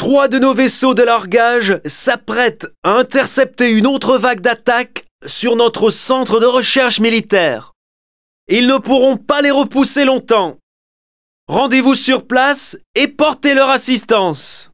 3 de nos vaisseaux de largage s'apprêtent à intercepter une autre vague d'attaque sur notre centre de recherche militaire. Ils ne pourront pas les repousser longtemps. Rendez-vous sur place et portez leur assistance.